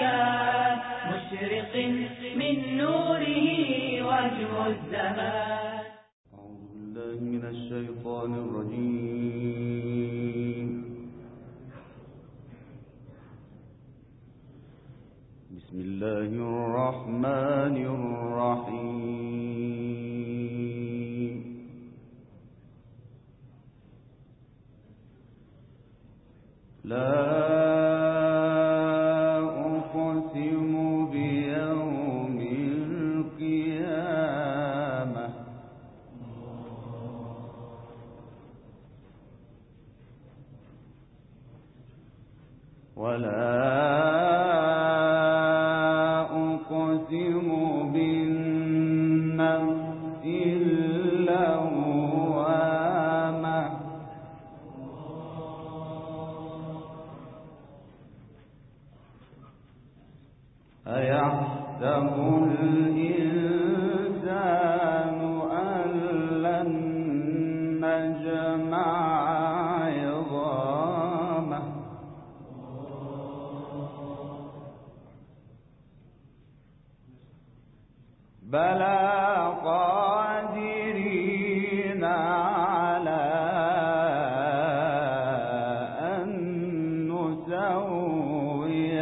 مكان مشرق من نوره وجه الزمان. أعوذ بالله من الشيطان الرجيم. بسم الله الرحمن الرحيم. لا أقسم بيوم القيامة ولا أقسم بالنفس اللوامة أيحسب الإنسان أن لن نجمع عظامه بلى قادرين على أن نسوي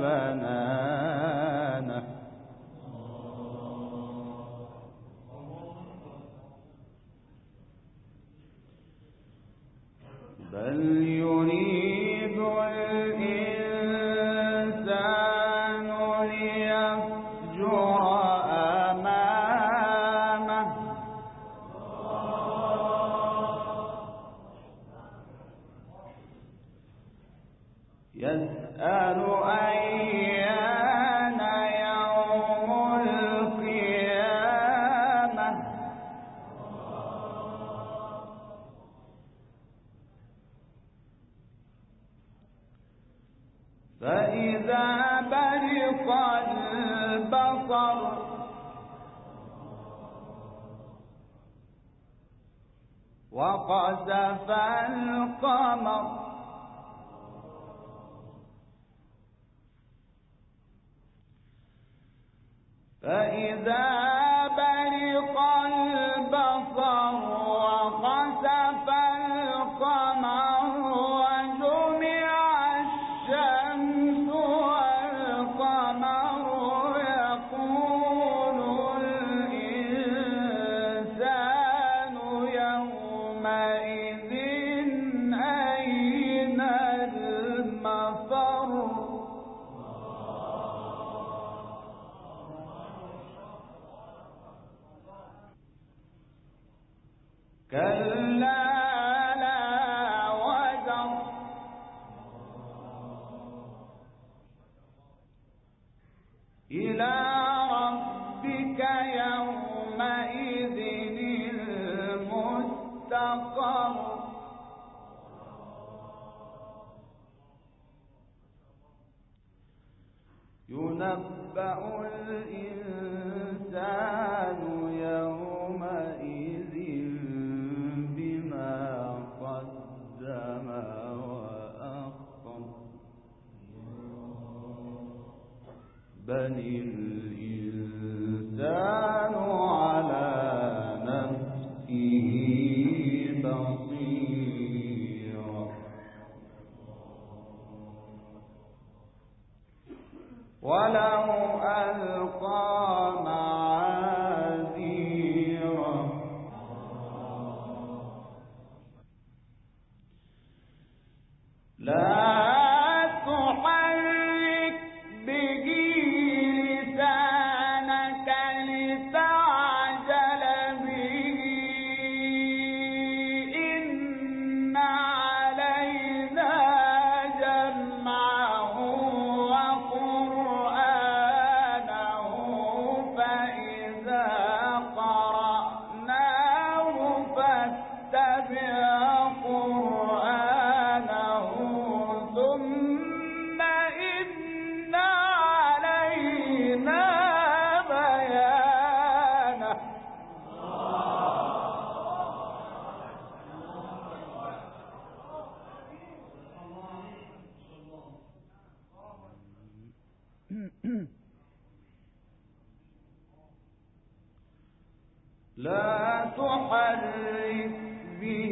بنانه بل يريد الإنسان ليفجر أمامه يسأل أيان يوم القيامة فإذا برق البصر وخسف القمر فإذا برق البصر وخسف القمر وجمع الشمس والقمر يقول الإنسان يومئذ أين المفر كلا لا وزر إلى ربك يومئذ المستقر ينبأ الإنسان يومئذ بما قدم وأخر بل الإنسان على نفسه بصيرة ولو ألقى معاذيره لا تحرك به لسانك لتعجل به إن علينا جمعه وقرآنه فإذا قرأناه فاتبع قرآنه لا تحرك به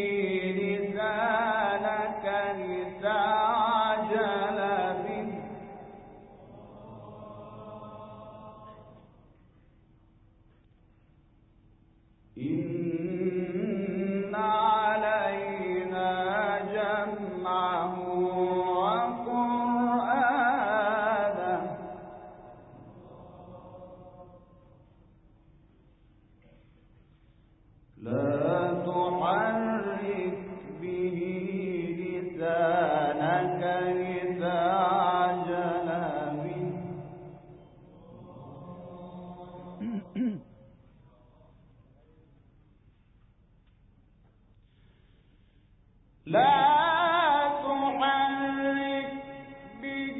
لسانك لتعجل به إن علينا جمعه وقرآنه لا تحرك به لسانك لتعجل به لا تحرك به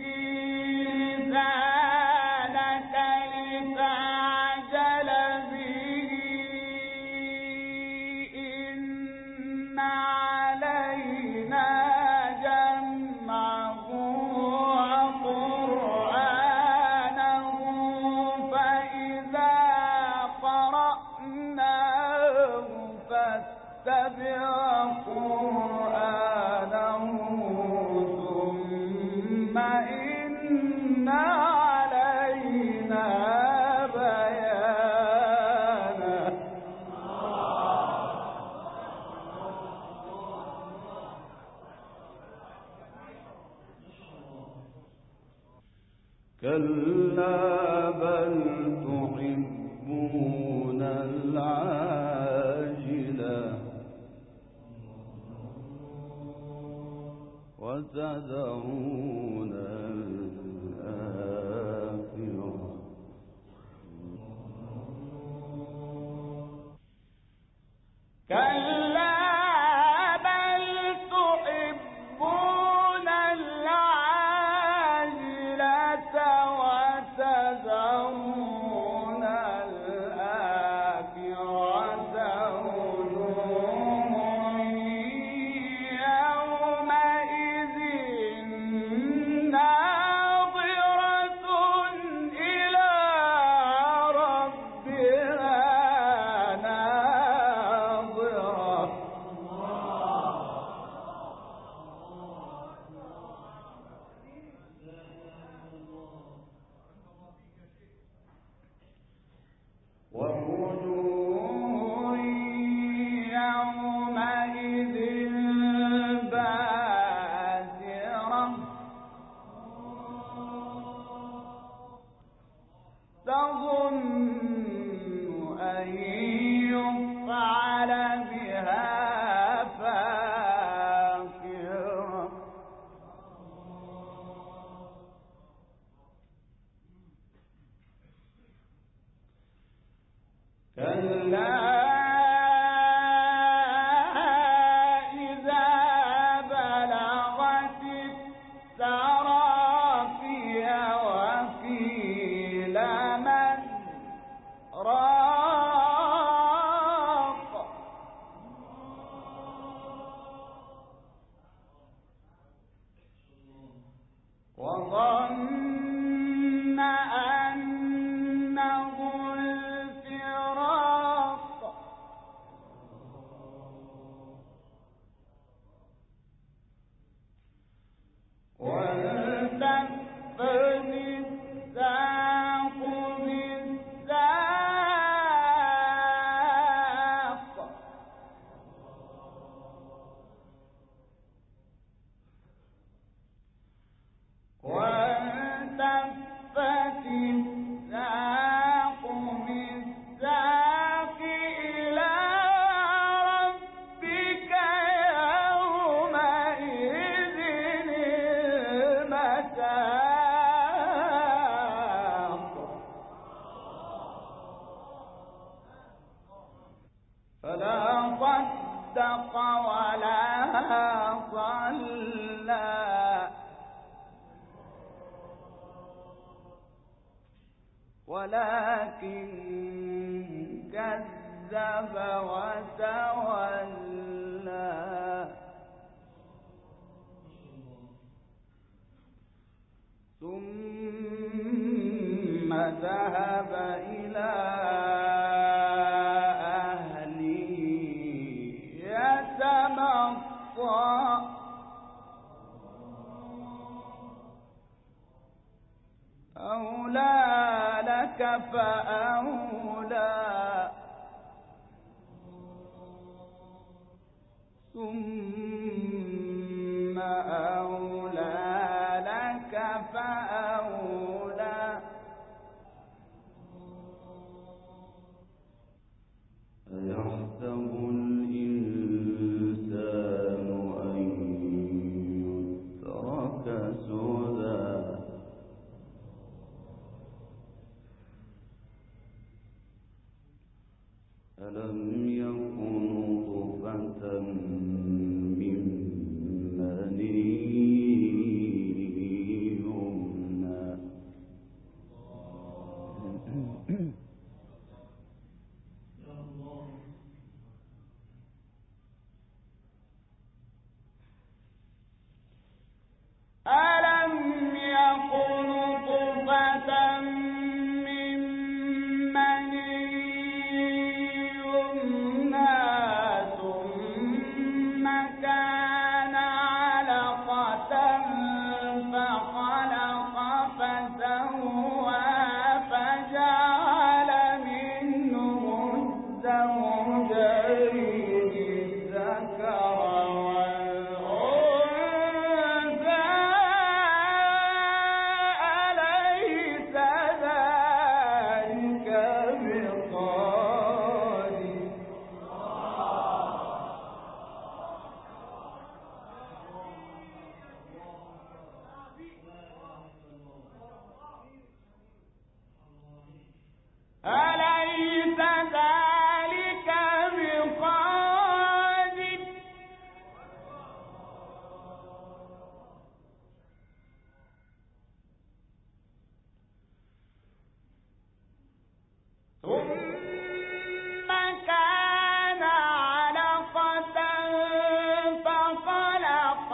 لسانك لتعجل به إن علينا جمعه وقرآنه فإذا قرأناه فاتبع قرآنه ثم إن علينا بيانه كلا بل تحبون العاجلة وتذرون الآخرة كلا بل تحبون العاجلة وتذرون الآخرة وجوه يومئذ ناظرة إلى ربها ناظرة ووجوه يومئذ باسرة تظن أن يفعل بها فاقرة كلا إذا بلغت التراقي وقيل من راق وظن أنه الفراق والتفت الساق بالساق والتفت الساق بالساق إلى ربك يومئذ المساق فلا صدق ولا صلى ولكن كذب وتولى ثم ذهب إلى أهله يتمطى أولى لك فأولى ثم أولى لك فأولى أيحسب الإنسان أن يترك سدى ألم يكن نطفة من مني يمنى ألم يكن نطفة من مني يمنى ثم كان علقة فخلق فسوى فجعل منه الزوجين الذكر والأنثى أليس ذلك بقادر أليس ذلك بقادر ثم كان علقة فخلق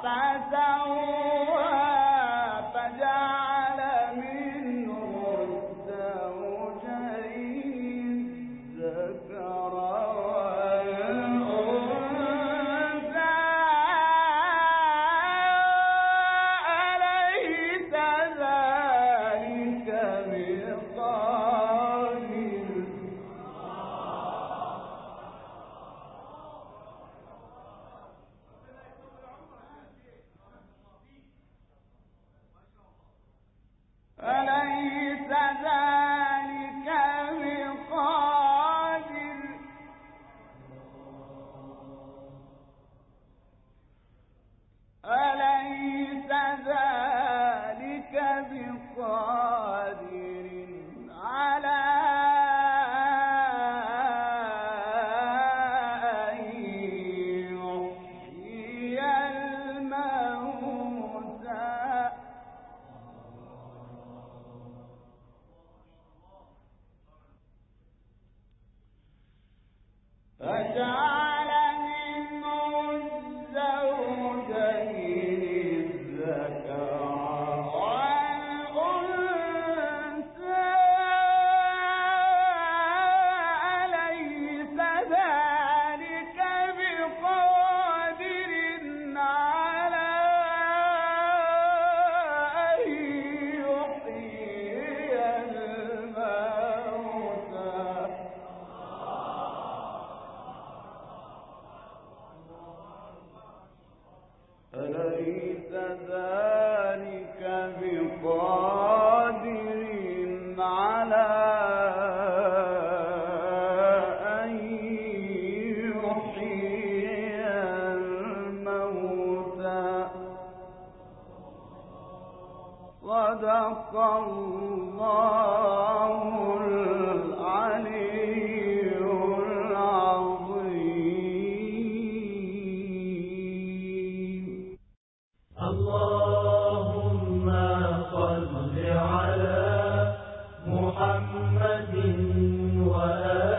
فسوى فجعل منه الزوجين الذكر والأنثى أليس ذلك بقادر أليس ذلك بقادر أليس ذلك بقادر على أن يحيي الموتى فجعل منه الزوجين الذكر والأنثى أليس ذلك بقادر على أن يحيي الموتى أليس ذلك بقادر على أن يحيي الموتى صدق الله